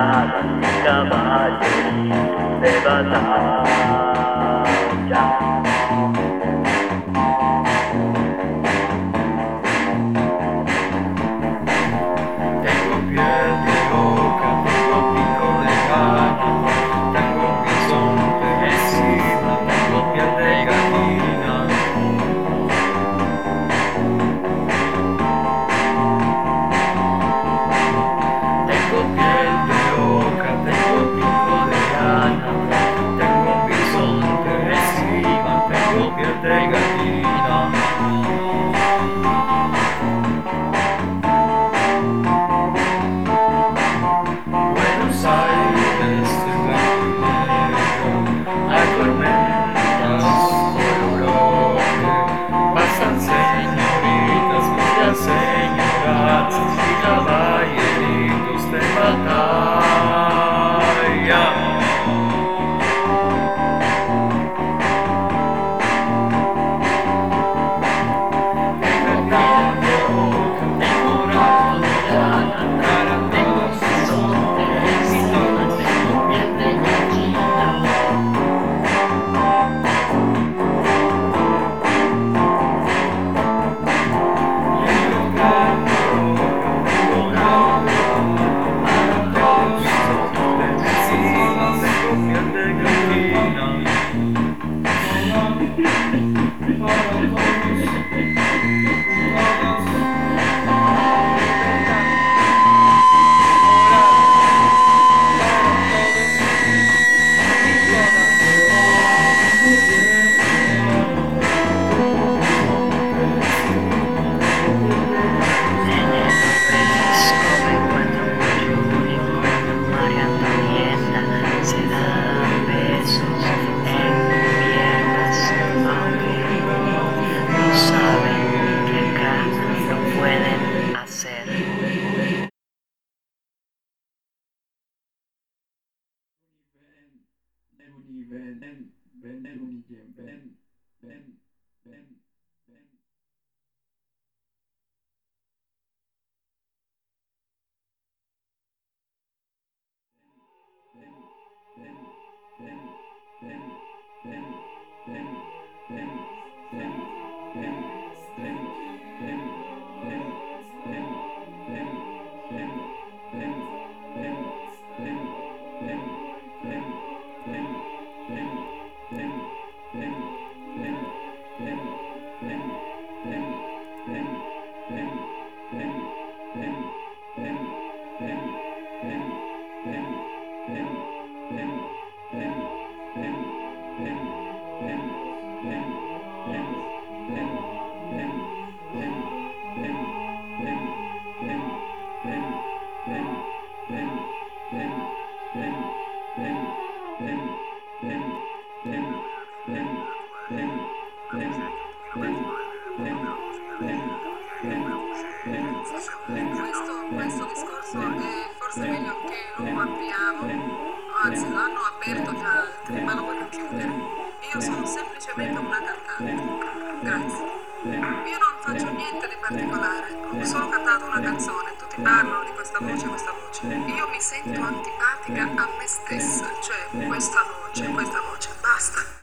espadas y caballos de batalla. Tengo piel de oca, tengo pico de caña, tengo bisonte encima, tengo piel de gallina. Tengo piel de oca, tengo pico de caña, tengo bisonte encima, tengo piel de gallina. Buenos Aires, blanco y negro, hay tormentas por Europa. Pasan señoritas, muchas señoras y caballeritos de batalla. Tengo piel de oca, tengo rabo de lana, cara tengo bisonte, encima tengo piel de gallina. Tengo carne roja, tengo rabo de lana, cara tengo bisonte, encima tengo piel de gallina. Come cuando Junior, María Antonieta se dan besos encubiertas, aunque no saben que acá lo pueden hacer. Questo discorso è forse meglio che lo apriamo, anzi lo hanno aperto già altri, ma lo voglio chiudere. Io sono semplicemente una cantante. Grazie. Io non faccio niente di particolare, ho solo cantato una canzone, tutti parlano di questa voce, questa voce. Io mi sento antipatica a me stessa, cioè questa voce, basta.